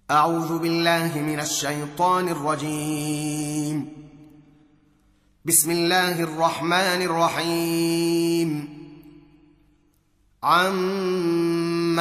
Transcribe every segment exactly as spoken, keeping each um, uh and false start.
أعوذ بالله من الشيطان الرجيم. بسم الله الرحمن الرحيم. عَمَّ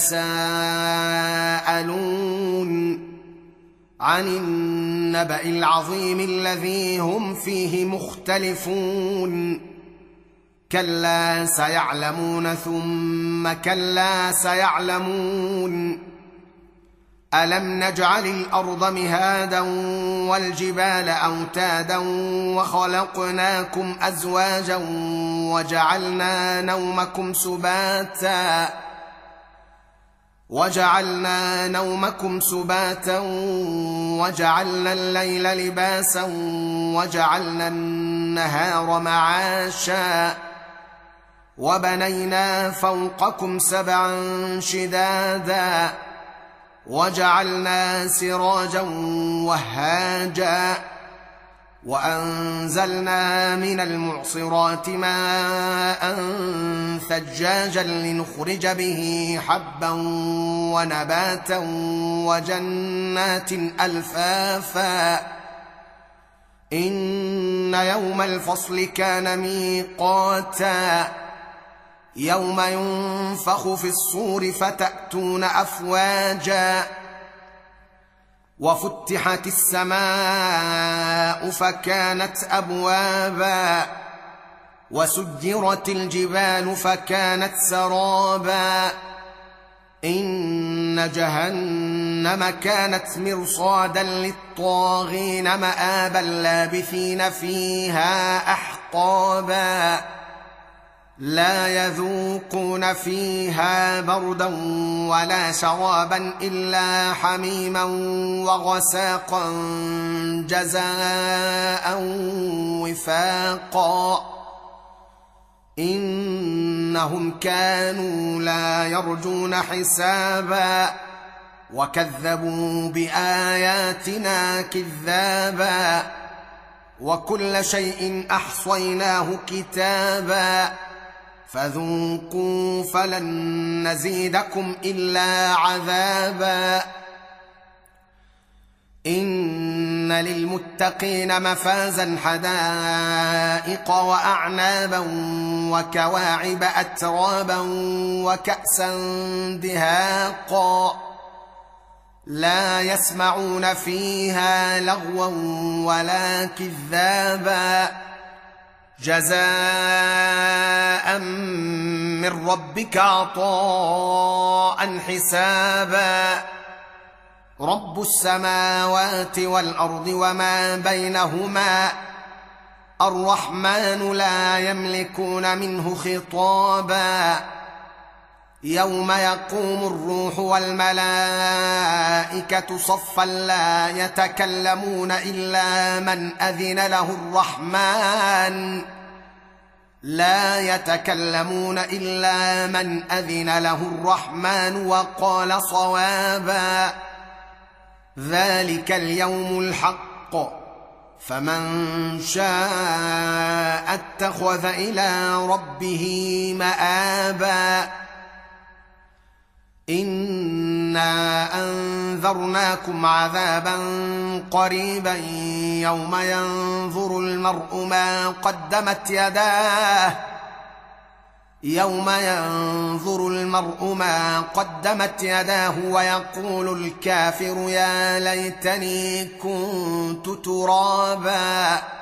يتساءلون عن النبأ العظيم الذي هم فيه مختلفون كلا سيعلمون ثم كلا سيعلمون ألم نجعل الأرض مهادا والجبال أوتادا وخلقناكم أزواجا وجعلنا نومكم سباتا وجعلنا نومكم سباتا وجعلنا الليل لباسا وجعلنا النهار معاشا وبنينا فوقكم سبعا شدادا وجعلنا سراجا وهاجا وأنزلنا من المعصرات ماء ثجاجا لنخرج به حبا ونباتا وجنات ألفافا إن يوم الفصل كان ميقاتا يوم ينفخ في الصور فتأتون أفواجا وفتحت السماء فكانت أبوابا وسجرت الجبال فكانت سرابا إن جهنم كانت مرصادا للطاغين مآبا لابثين فيها أحقابا لا يذوقون فيها بردا ولا شرابا إلا حميما وغساقا جزاء وفاقا إنهم كانوا لا يرجون حسابا وكذبوا بآياتنا كذابا وكل شيء أحصيناه كتابا فذوقوا فلن نزيدكم إلا عذابا إن للمتقين مفازا حدائق وأعنابا وكواعب أترابا وكأسا دهاقا لا يسمعون فيها لغوا ولا كذابا جزاء من ربك عطاء حسابا رب السماوات والأرض وما بينهما الرحمن لا يملكون منه خطابا يوم يقوم الروح والملائكة صفا لا يتكلمون إلا من أذن له الرحمن لا يتكلمون إلا من أذن له الرحمن وقال صوابا ذلك اليوم الحق فمن شاء اتخذ إلى ربه مآبا إنا أنذرناكم عذابا قريبا يوم ينظر المرء ما قدمت يداه يوم ينظر المرء ما قدمت يداه ويقول الكافر يا ليتني كنت ترابا